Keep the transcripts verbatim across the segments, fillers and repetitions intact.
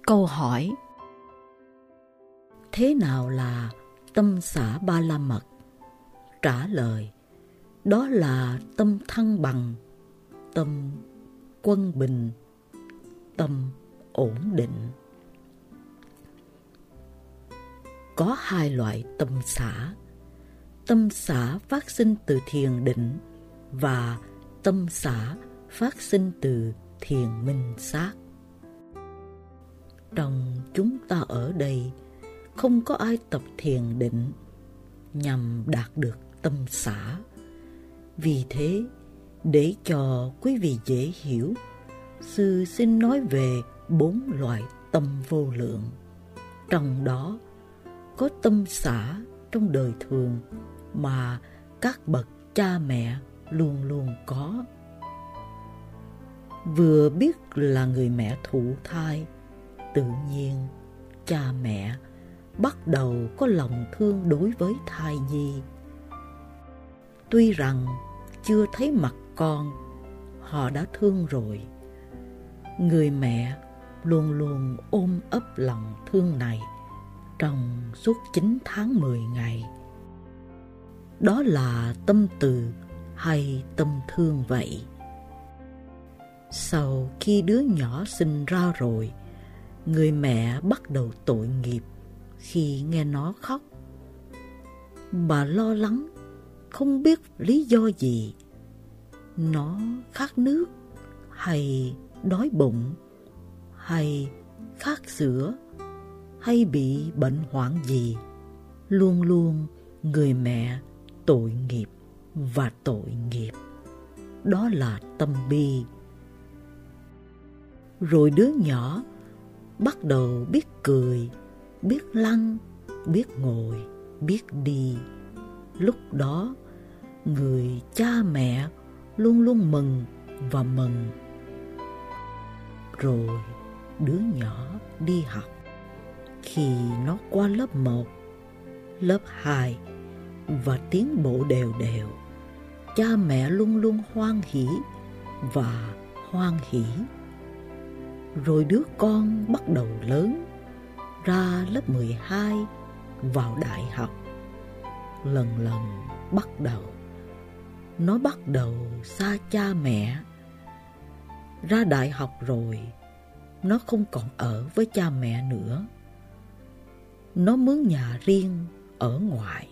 Câu hỏi: thế nào là tâm xả ba la mật? Trả lời: đó là tâm thăng bằng, tâm quân bình, tâm ổn định. Có hai loại tâm xả: tâm xả phát sinh từ thiền định và tâm xả phát sinh từ thiền minh sát. Trong chúng ta ở đây không có ai tập thiền định nhằm đạt được tâm xả. Vì thế, để cho quý vị dễ hiểu, sư xin nói về bốn loại tâm vô lượng. Trong đó có tâm xả trong đời thường mà các bậc cha mẹ luôn luôn có. Vừa biết là người mẹ thụ thai, tự nhiên cha mẹ bắt đầu có lòng thương đối với thai nhi. Tuy rằng chưa thấy mặt con, họ đã thương rồi. Người mẹ luôn luôn ôm ấp lòng thương này trong suốt chín tháng mười ngày. Đó là tâm từ hay tâm thương vậy. Sau khi đứa nhỏ sinh ra rồi, người mẹ bắt đầu tội nghiệp khi nghe nó khóc. Bà lo lắng, không biết lý do gì. Nó khát nước, hay đói bụng, hay khát sữa, hay bị bệnh hoạn gì. Luôn luôn người mẹ tội nghiệp và tội nghiệp. Đó là tâm bi. Rồi đứa nhỏ bắt đầu biết cười, biết lăn, biết ngồi, biết đi. Lúc đó, người cha mẹ luôn luôn mừng và mừng. Rồi đứa nhỏ đi học. Khi nó qua lớp một, lớp hai và tiến bộ đều đều, cha mẹ luôn luôn hoan hỉ và hoan hỉ. Rồi đứa con bắt đầu lớn, ra lớp mười hai, vào đại học. Lần lần bắt đầu, nó bắt đầu xa cha mẹ. Ra đại học rồi, nó không còn ở với cha mẹ nữa. Nó mướn nhà riêng ở ngoài.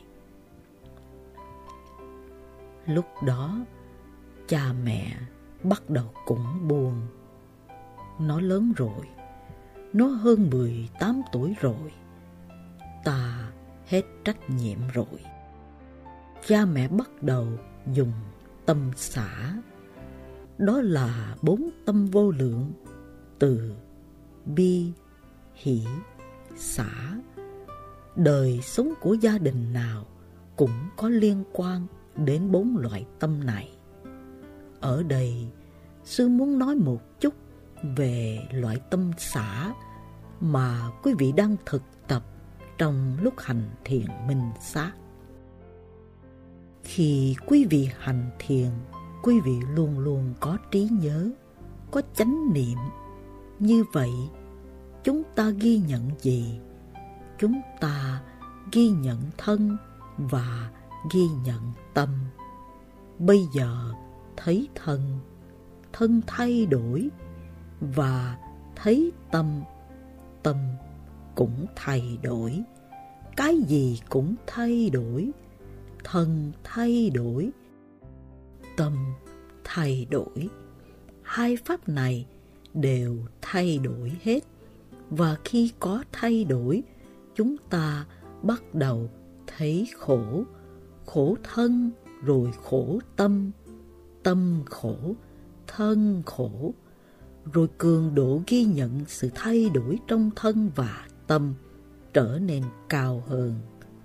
Lúc đó, cha mẹ bắt đầu cũng buồn. Nó lớn rồi, nó hơn mười tám tuổi rồi. Ta hết trách nhiệm rồi. Cha mẹ bắt đầu dùng tâm xả. Đó là bốn tâm vô lượng: từ, bi, hỷ, xả. Đời sống của gia đình nào cũng có liên quan đến bốn loại tâm này. Ở đây, sư muốn nói một chút về loại tâm xả mà quý vị đang thực tập trong lúc hành thiền minh sát. Khi quý vị hành thiền, quý vị luôn luôn có trí nhớ, có chánh niệm. Như vậy, chúng ta ghi nhận gì? Chúng ta ghi nhận thân và ghi nhận tâm. Bây giờ thấy thân, thân thay đổi, và thấy tâm, tâm cũng thay đổi. Cái gì cũng thay đổi. Thân thay đổi, tâm thay đổi. Hai pháp này đều thay đổi hết. Và khi có thay đổi, chúng ta bắt đầu thấy khổ. Khổ thân rồi khổ tâm. Tâm khổ, thân khổ. Rồi cường độ ghi nhận sự thay đổi trong thân và tâm trở nên cao hơn.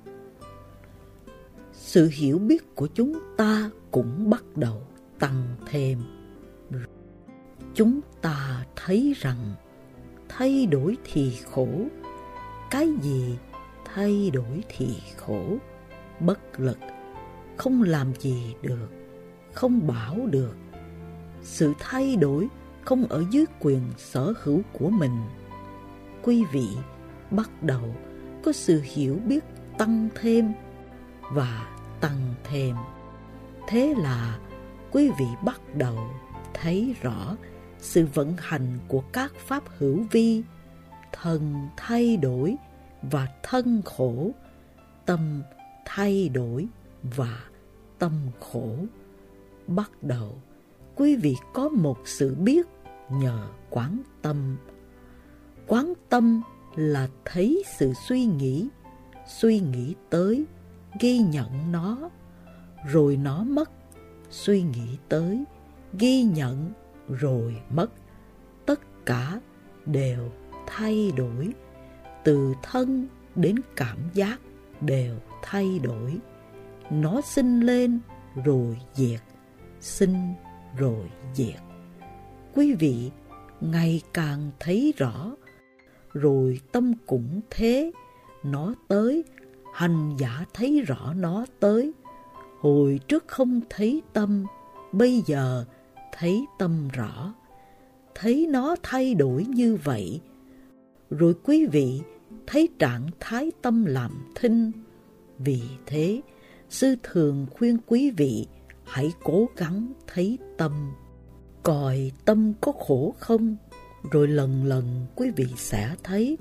Sự hiểu biết của chúng ta cũng bắt đầu tăng thêm. Chúng ta thấy rằng thay đổi thì khổ. Cái gì thay đổi thì khổ. Bất lực, không làm gì được, không bảo được. Sự thay đổi không ở dưới quyền sở hữu của mình. quý vị bắt đầu có sự hiểu biết tăng thêm và tăng thêm. Thế là quý vị bắt đầu thấy rõ sự vận hành của các pháp hữu vi, thân thay đổi và thân khổ, tâm thay đổi và tâm khổ. Bắt đầu, quý vị có một sự biết nhờ quán tâm. Quán tâm là thấy sự suy nghĩ, suy nghĩ tới, ghi nhận nó, rồi nó mất, suy nghĩ tới, ghi nhận, rồi mất. Tất cả đều thay đổi, từ thân đến cảm giác đều thay đổi. Nó sinh lên rồi diệt, sinh rồi diệt. Quý vị ngày càng thấy rõ, rồi tâm cũng thế, nó tới, hành giả thấy rõ nó tới. Hồi trước không thấy tâm, bây giờ thấy tâm rõ, thấy nó thay đổi như vậy. Rồi quý vị thấy trạng thái tâm làm thinh. Vì thế, sư thường khuyên quý vị hãy cố gắng thấy tâm, coi tâm có khổ không, rồi lần lần quý vị sẽ thấy,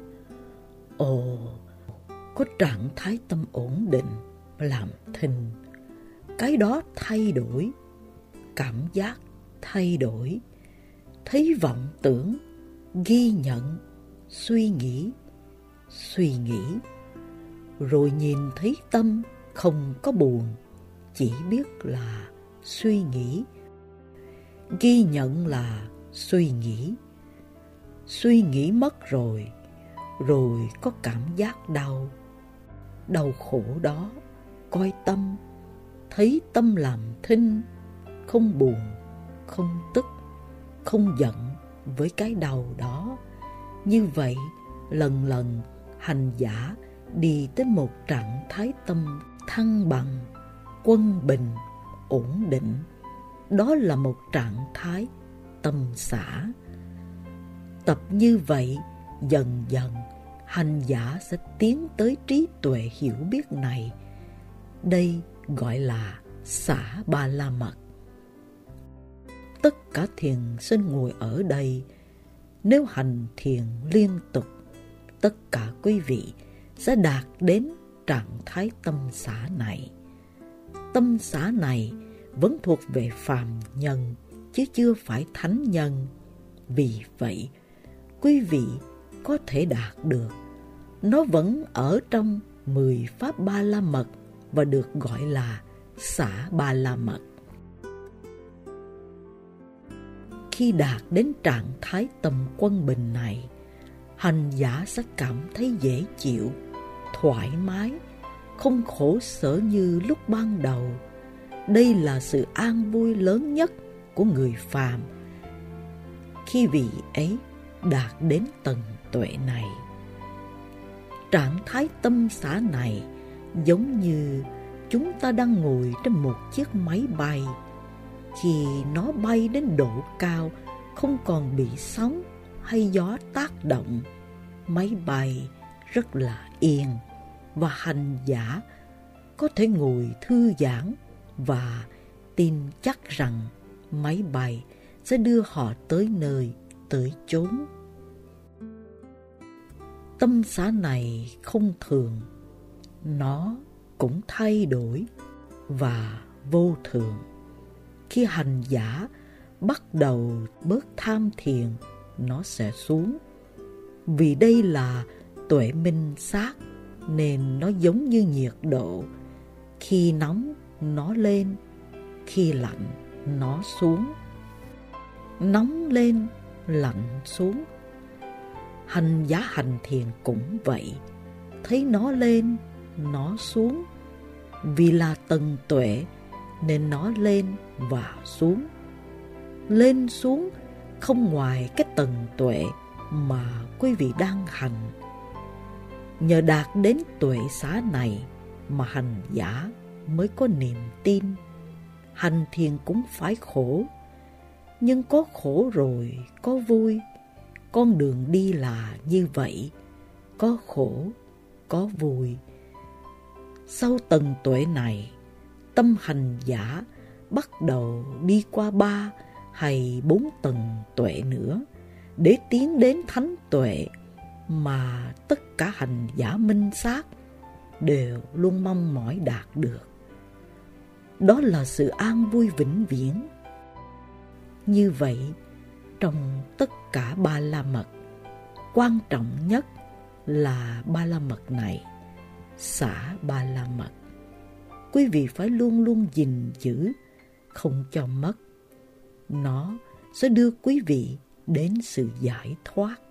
ồ, có trạng thái tâm ổn định, làm thinh. Cái đó thay đổi, cảm giác thay đổi, thấy vọng tưởng, ghi nhận, suy nghĩ, suy nghĩ. Rồi nhìn thấy tâm không có buồn, chỉ biết là suy nghĩ. Ghi nhận là suy nghĩ. Suy nghĩ mất rồi, rồi có cảm giác đau. Đau khổ đó, coi tâm, thấy tâm làm thinh, không buồn, không tức, không giận với cái đau đó. Như vậy, lần lần hành giả đi tới một trạng thái tâm thăng bằng, quân bình, ổn định. Đó là một trạng thái tâm xả. Tập như vậy, dần dần hành giả sẽ tiến tới trí tuệ hiểu biết này. Đây gọi là xả ba la mật. Tất cả thiền sinh ngồi ở đây, nếu hành thiền liên tục, tất cả quý vị sẽ đạt đến trạng thái tâm xả này. Tâm xả này vẫn thuộc về phàm nhân, chứ chưa phải thánh nhân. Vì vậy, quý vị có thể đạt được. Nó vẫn ở trong mười pháp ba la mật và được gọi là xả ba la mật. Khi đạt đến trạng thái tâm quân bình này, hành giả sẽ cảm thấy dễ chịu, thoải mái, không khổ sở như lúc ban đầu. Đây là sự an vui lớn nhất của người phàm khi vị ấy đạt đến tầng tuệ này. Trạng thái tâm xả này giống như chúng ta đang ngồi trên một chiếc máy bay. Khi nó bay đến độ cao, không còn bị sóng hay gió tác động, máy bay rất là yên, và hành giả có thể ngồi thư giãn và tin chắc rằng máy bay sẽ đưa họ tới nơi, tới chốn. Tâm xả này không thường, nó cũng thay đổi và vô thường. Khi hành giả bắt đầu bớt tham thiền, nó sẽ xuống. Vì đây là tuệ minh sát, nên nó giống như nhiệt độ. Khi nóng, nó lên, khi lạnh, nó xuống. Nóng lên, lạnh xuống. Hành giả hành thiền cũng vậy, thấy nó lên, nó xuống. Vì là tầng tuệ, nên nó lên và xuống. Lên xuống không ngoài cái tầng tuệ mà quý vị đang hành. Nhờ đạt đến tuệ xá này mà hành giả mới có niềm tin. Hành thiền cũng phải khổ, nhưng có khổ rồi có vui, con đường đi là như vậy, có khổ, có vui. Sau tầng tuệ này, tâm hành giả bắt đầu đi qua ba hay bốn tầng tuệ nữa để tiến đến thánh tuệ mà tất cả hành giả minh sát đều luôn mong mỏi đạt được. Đó là sự an vui vĩnh viễn. Như vậy, trong tất cả ba la mật, quan trọng nhất là ba la mật này, xả ba la mật. Quý vị phải luôn luôn gìn giữ, không cho mất. Nó sẽ đưa quý vị đến sự giải thoát.